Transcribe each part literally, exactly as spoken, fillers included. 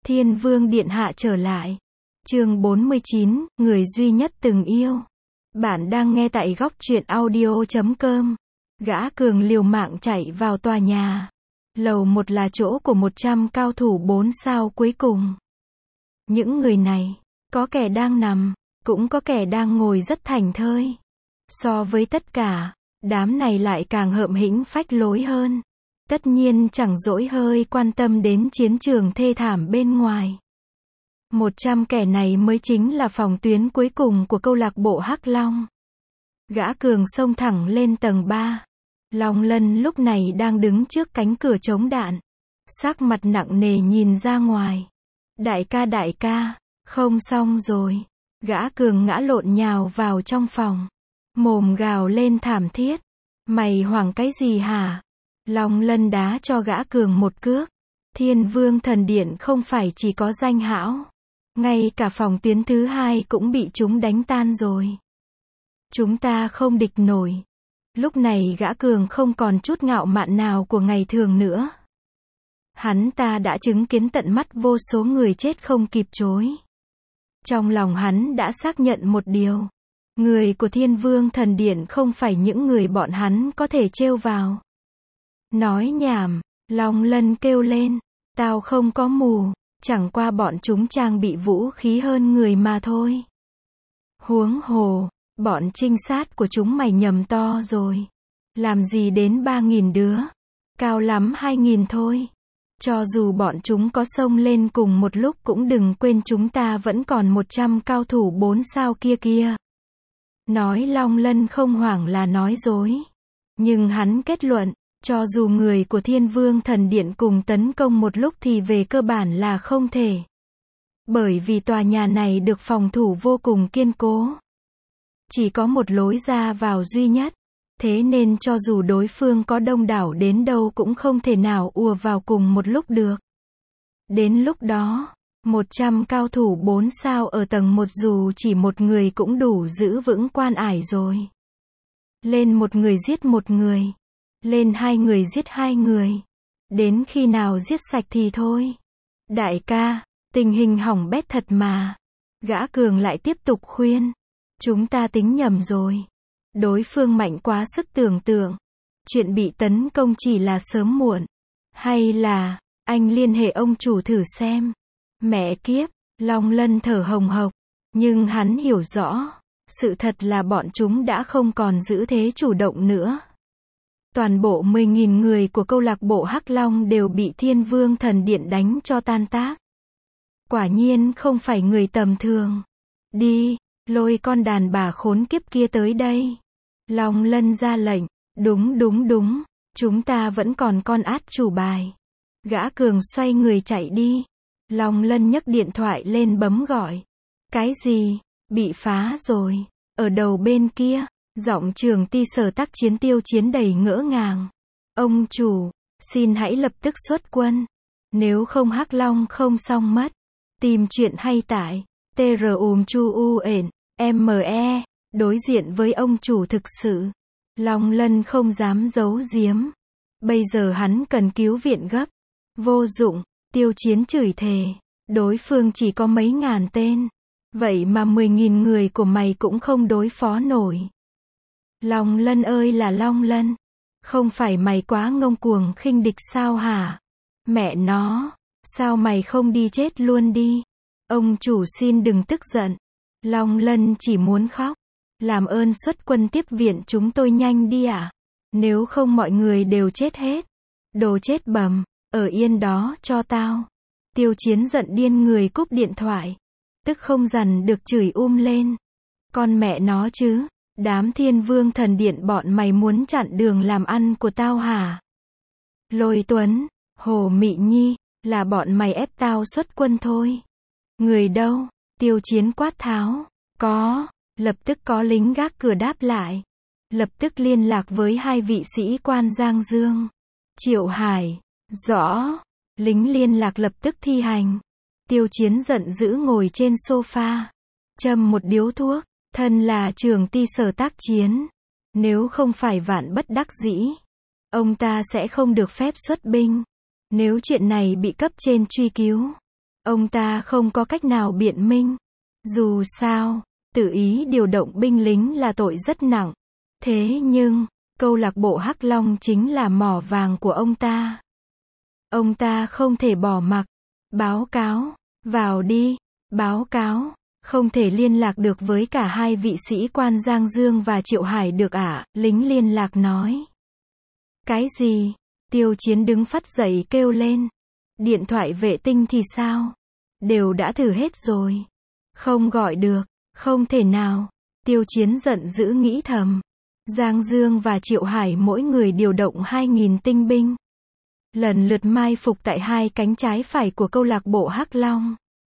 Thiên Vương Điện Hạ trở lại. Chương bốn mươi chín, người duy nhất từng yêu. Bạn đang nghe tại góc truyện audio chấm com. Gã cường liều mạng chạy vào tòa nhà. Lầu một là chỗ của một trăm cao thủ bốn sao cuối cùng. Những người này, có kẻ đang nằm, cũng có kẻ đang ngồi rất thảnh thơi. So với tất cả, đám này lại càng hợm hĩnh phách lối hơn. Tất nhiên chẳng dỗi hơi quan tâm đến chiến trường thê thảm bên ngoài. Một trăm kẻ này mới chính là phòng tuyến cuối cùng của câu lạc bộ Hắc Long. Gã cường xông thẳng lên tầng ba. Long Lân lúc này đang đứng trước cánh cửa chống đạn. Sắc mặt nặng nề nhìn ra ngoài. Đại ca đại ca, không xong rồi. Gã cường ngã lộn nhào vào trong phòng. Mồm gào lên thảm thiết. Mày hoảng cái gì hả? Long Lân đá cho gã cường một cước. Thiên Vương Thần Điện không phải chỉ có danh hão. Ngay cả phòng tuyến thứ hai cũng bị chúng đánh tan rồi. Chúng ta không địch nổi. Lúc này gã cường không còn chút ngạo mạn nào của ngày thường nữa. Hắn ta đã chứng kiến tận mắt vô số người chết không kịp chối. Trong lòng hắn đã xác nhận một điều. Người của Thiên Vương Thần Điện không phải những người bọn hắn có thể trêu vào. Nói nhảm, Long Lân kêu lên. Tao không có mù, chẳng qua bọn chúng trang bị vũ khí hơn người mà thôi. Huống hồ, bọn trinh sát của chúng mày nhầm to rồi. Làm gì đến ba nghìn đứa? Cao lắm hai nghìn thôi. Cho dù bọn chúng có xông lên cùng một lúc cũng đừng quên chúng ta vẫn còn một trăm cao thủ bốn sao kia kia. Nói Long Lân không hoảng là nói dối. Nhưng hắn kết luận, cho dù người của Thiên Vương Thần Điện cùng tấn công một lúc thì về cơ bản là không thể. Bởi vì tòa nhà này được phòng thủ vô cùng kiên cố. Chỉ có một lối ra vào duy nhất. Thế nên cho dù đối phương có đông đảo đến đâu cũng không thể nào ùa vào cùng một lúc được. Đến lúc đó, một trăm cao thủ bốn sao ở tầng một dù chỉ một người cũng đủ giữ vững quan ải rồi. Lên một người giết một người. Lên hai người giết hai người. Đến khi nào giết sạch thì thôi. Đại ca, tình hình hỏng bét thật mà. Gã cường lại tiếp tục khuyên. Chúng ta tính nhầm rồi. Đối phương mạnh quá sức tưởng tượng. Chuyện bị tấn công chỉ là sớm muộn. Hay là, anh liên hệ ông chủ thử xem. Mẹ kiếp, Long Lân thở hồng hộc. Nhưng hắn hiểu rõ. Sự thật là bọn chúng đã không còn giữ thế chủ động nữa. Toàn bộ mười nghìn người của câu lạc bộ Hắc Long đều bị Thiên Vương Thần Điện đánh cho tan tác. Quả nhiên không phải người tầm thường. Đi, lôi con đàn bà khốn kiếp kia tới đây. Long Lân ra lệnh. Đúng đúng đúng, chúng ta vẫn còn con át chủ bài. Gã cường xoay người chạy đi. Long Lân nhấc điện thoại lên bấm gọi. Cái gì? Bị phá rồi. Ở đầu bên kia. Giọng Trường Ty Sở tác chiến Tiêu Chiến đầy ngỡ ngàng. Ông chủ, xin hãy lập tức xuất quân. Nếu không Hắc Long không xong mất. Tìm chuyện hay tại tê rờ ùm chu u ển, em e, đối diện với ông chủ thực sự. Long Lân không dám giấu giếm. Bây giờ hắn cần cứu viện gấp. Vô dụng, Tiêu Chiến chửi thề. Đối phương chỉ có mấy ngàn tên. Vậy mà mười nghìn người của mày cũng không đối phó nổi. Long Lân ơi là Long Lân. Không phải mày quá ngông cuồng khinh địch sao hả? Mẹ nó, sao mày không đi chết luôn đi? Ông chủ xin đừng tức giận. Long Lân chỉ muốn khóc. Làm ơn xuất quân tiếp viện chúng tôi nhanh đi ạ. À? Nếu không mọi người đều chết hết. Đồ chết bầm, ở yên đó cho tao. Tiêu Chiến giận điên người cúp điện thoại. Tức không dằn được chửi um lên. Con mẹ nó chứ. Đám Thiên Vương Thần Điện bọn mày muốn chặn đường làm ăn của tao hả? Lôi Tuấn, Hồ Mị Nhi, là bọn mày ép tao xuất quân thôi. Người đâu? Tiêu Chiến quát tháo. Có, lập tức có lính gác cửa đáp lại. Lập tức liên lạc với hai vị sĩ quan Giang Dương. Triệu Hải, rõ. Lính liên lạc lập tức thi hành. Tiêu Chiến giận dữ ngồi trên sofa. Châm một điếu thuốc. Thân là Trường Ty Sở tác chiến. Nếu không phải vạn bất đắc dĩ, ông ta sẽ không được phép xuất binh. Nếu chuyện này bị cấp trên truy cứu, Ông ta không có cách nào biện minh. Dù sao, tự ý điều động binh lính là tội rất nặng. Thế nhưng, câu lạc bộ Hắc Long chính là mỏ vàng của ông ta. Ông ta không thể bỏ mặc. Báo cáo, vào đi, báo cáo, không thể liên lạc được với cả hai vị sĩ quan Giang Dương và Triệu Hải được ạ, lính liên lạc nói. Cái gì? Tiêu Chiến đứng phắt dậy kêu lên. Điện thoại vệ tinh thì sao? Đều đã thử hết rồi. Không gọi được, không thể nào. Tiêu Chiến giận dữ nghĩ thầm. Giang Dương và Triệu Hải mỗi người điều động hai nghìn tinh binh. Lần lượt mai phục tại hai cánh trái phải của câu lạc bộ Hắc Long.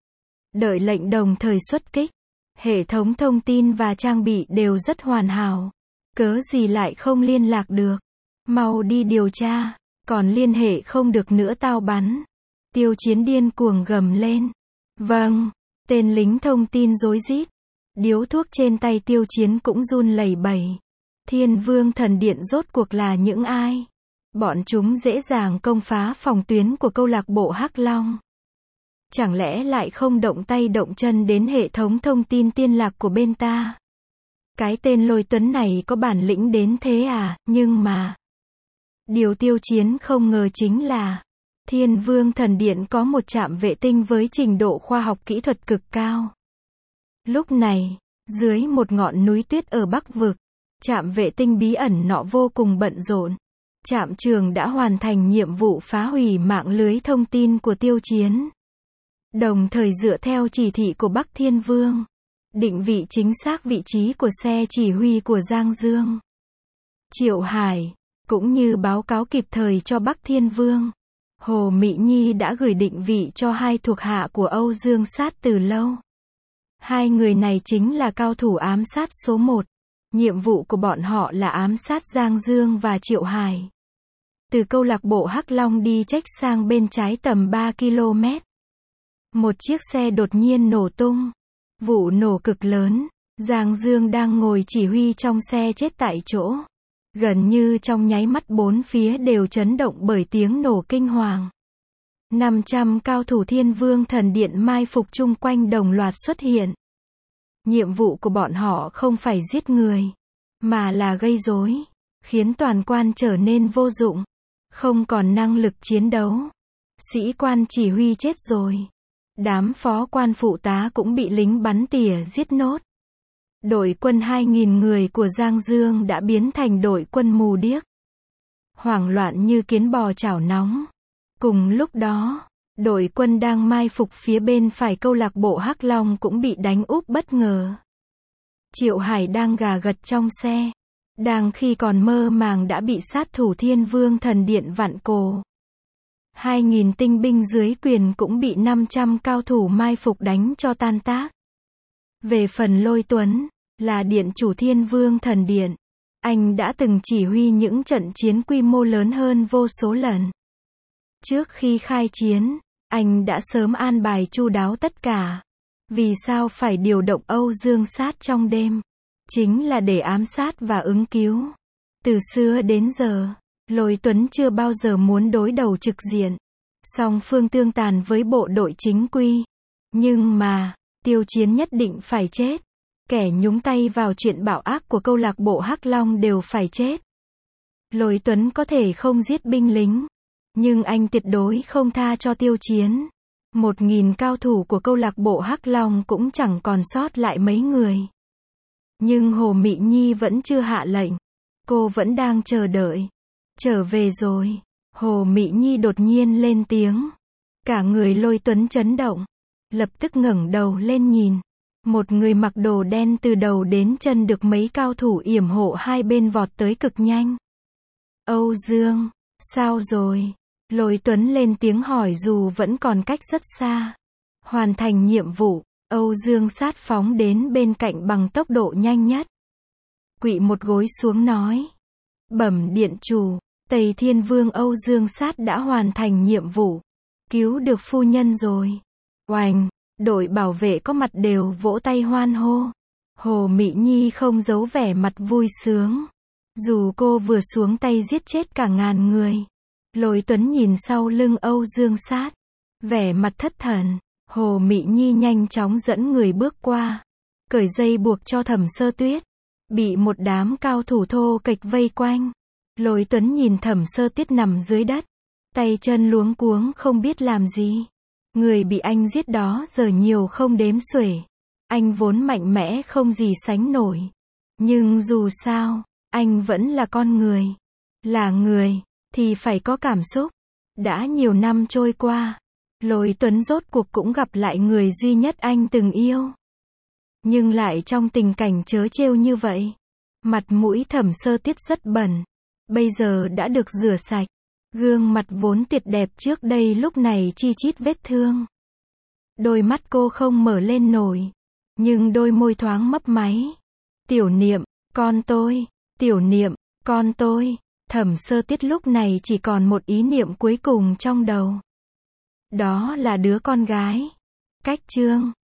Đợi lệnh đồng thời xuất kích. Hệ thống thông tin và trang bị đều rất hoàn hảo. Cớ gì lại không liên lạc được? Mau đi điều tra, còn liên hệ không được nữa tao bắn. Tiêu Chiến điên cuồng gầm lên. Vâng, tên lính thông tin rối rít. Điếu thuốc trên tay Tiêu Chiến cũng run lẩy bẩy. Thiên Vương Thần Điện rốt cuộc là những ai? Bọn chúng dễ dàng công phá phòng tuyến của câu lạc bộ Hắc Long. Chẳng lẽ lại không động tay động chân đến hệ thống thông tin tiên lạc của bên ta? Cái tên Lôi Tuấn này có bản lĩnh đến thế à? Nhưng mà điều Tiêu Chiến không ngờ chính là Thiên Vương Thần Điện có một trạm vệ tinh với trình độ khoa học kỹ thuật cực cao. Lúc này, dưới một ngọn núi tuyết ở Bắc Vực, trạm vệ tinh bí ẩn nọ vô cùng bận rộn. Trạm trường đã hoàn thành nhiệm vụ phá hủy mạng lưới thông tin của Tiêu Chiến. Đồng thời dựa theo chỉ thị của Bắc Thiên Vương, định vị chính xác vị trí của xe chỉ huy của Giang Dương, Triệu Hải, cũng như báo cáo kịp thời cho Bắc Thiên Vương. Hồ Mị Nhi đã gửi định vị cho hai thuộc hạ của Âu Dương Sát từ lâu. Hai người này chính là cao thủ ám sát số một. Nhiệm vụ của bọn họ là ám sát Giang Dương và Triệu Hải. Từ câu lạc bộ Hắc Long đi trách sang bên trái tầm ba ki lô mét. Một chiếc xe đột nhiên nổ tung. Vụ nổ cực lớn. Giang Dương đang ngồi chỉ huy trong xe chết tại chỗ. Gần như trong nháy mắt bốn phía đều chấn động bởi tiếng nổ kinh hoàng. năm trăm cao thủ Thiên Vương Thần Điện mai phục chung quanh đồng loạt xuất hiện. Nhiệm vụ của bọn họ không phải giết người, mà là gây rối, khiến toàn quan trở nên vô dụng, không còn năng lực chiến đấu. Sĩ quan chỉ huy chết rồi. Đám phó quan phụ tá cũng bị lính bắn tỉa giết nốt. Đội quân hai nghìn người của Giang Dương đã biến thành đội quân mù điếc. Hoảng loạn như kiến bò chảo nóng. Cùng lúc đó, đội quân đang mai phục phía bên phải câu lạc bộ Hắc Long cũng bị đánh úp bất ngờ. Triệu Hải đang gà gật trong xe. Đang khi còn mơ màng đã bị sát thủ Thiên Vương Thần Điện vặn cổ. Hai nghìn tinh binh dưới quyền cũng bị năm trăm cao thủ mai phục đánh cho tan tác. Về phần Lôi Tuấn, là điện chủ Thiên Vương Thần Điện. Anh đã từng chỉ huy những trận chiến quy mô lớn hơn vô số lần. Trước khi khai chiến, anh đã sớm an bài chu đáo tất cả. Vì sao phải điều động Âu Dương Sát trong đêm? Chính là để ám sát và ứng cứu. Từ xưa đến giờ, Lôi Tuấn chưa bao giờ muốn đối đầu trực diện. Song phương tương tàn với bộ đội chính quy. Nhưng mà, Tiêu Chiến nhất định phải chết. Kẻ nhúng tay vào chuyện bạo ác của câu lạc bộ Hắc Long đều phải chết. Lôi Tuấn có thể không giết binh lính, nhưng anh tuyệt đối không tha cho Tiêu Chiến. Một nghìn cao thủ của câu lạc bộ Hắc Long cũng chẳng còn sót lại mấy người. Nhưng Hồ Mị Nhi vẫn chưa hạ lệnh. Cô vẫn đang chờ đợi. Trở về rồi. Hồ Mị Nhi đột nhiên lên tiếng. Cả người Lôi Tuấn chấn động. Lập tức ngẩng đầu lên nhìn. Một người mặc đồ đen từ đầu đến chân được mấy cao thủ yểm hộ hai bên vọt tới cực nhanh. Âu Dương, sao rồi? Lôi Tuấn lên tiếng hỏi dù vẫn còn cách rất xa. Hoàn thành nhiệm vụ, Âu Dương Sát phóng đến bên cạnh bằng tốc độ nhanh nhất. Quỵ một gối xuống nói. Bẩm điện chủ, Tây Thiên Vương Âu Dương Sát đã hoàn thành nhiệm vụ. Cứu được phu nhân rồi. Oành, đội bảo vệ có mặt đều vỗ tay hoan hô. Hồ Mị Nhi không giấu vẻ mặt vui sướng. Dù cô vừa xuống tay giết chết cả ngàn người. Lôi Tuấn nhìn sau lưng Âu Dương Sát. Vẻ mặt thất thần. Hồ Mị Nhi nhanh chóng dẫn người bước qua, cởi dây buộc cho Thẩm Sơ Tuyết, bị một đám cao thủ thô kệch vây quanh. Lôi Tuấn nhìn Thẩm Sơ Tuyết nằm dưới đất, tay chân luống cuống không biết làm gì. Người bị anh giết đó giờ nhiều không đếm xuể. Anh vốn mạnh mẽ không gì sánh nổi. Nhưng dù sao, anh vẫn là con người. Là người, thì phải có cảm xúc. Đã nhiều năm trôi qua, Lôi Tuấn rốt cuộc cũng gặp lại người duy nhất anh từng yêu. Nhưng lại trong tình cảnh trớ trêu như vậy. Mặt mũi Thẩm Sơ Tuyết rất bẩn. Bây giờ đã được rửa sạch. Gương mặt vốn tuyệt đẹp trước đây lúc này chi chít vết thương. Đôi mắt cô không mở lên nổi. Nhưng đôi môi thoáng mấp máy. Tiểu Niệm, con tôi. Tiểu Niệm, con tôi. Thẩm Sơ Tuyết lúc này chỉ còn một ý niệm cuối cùng trong đầu. Đó là đứa con gái. Cách chương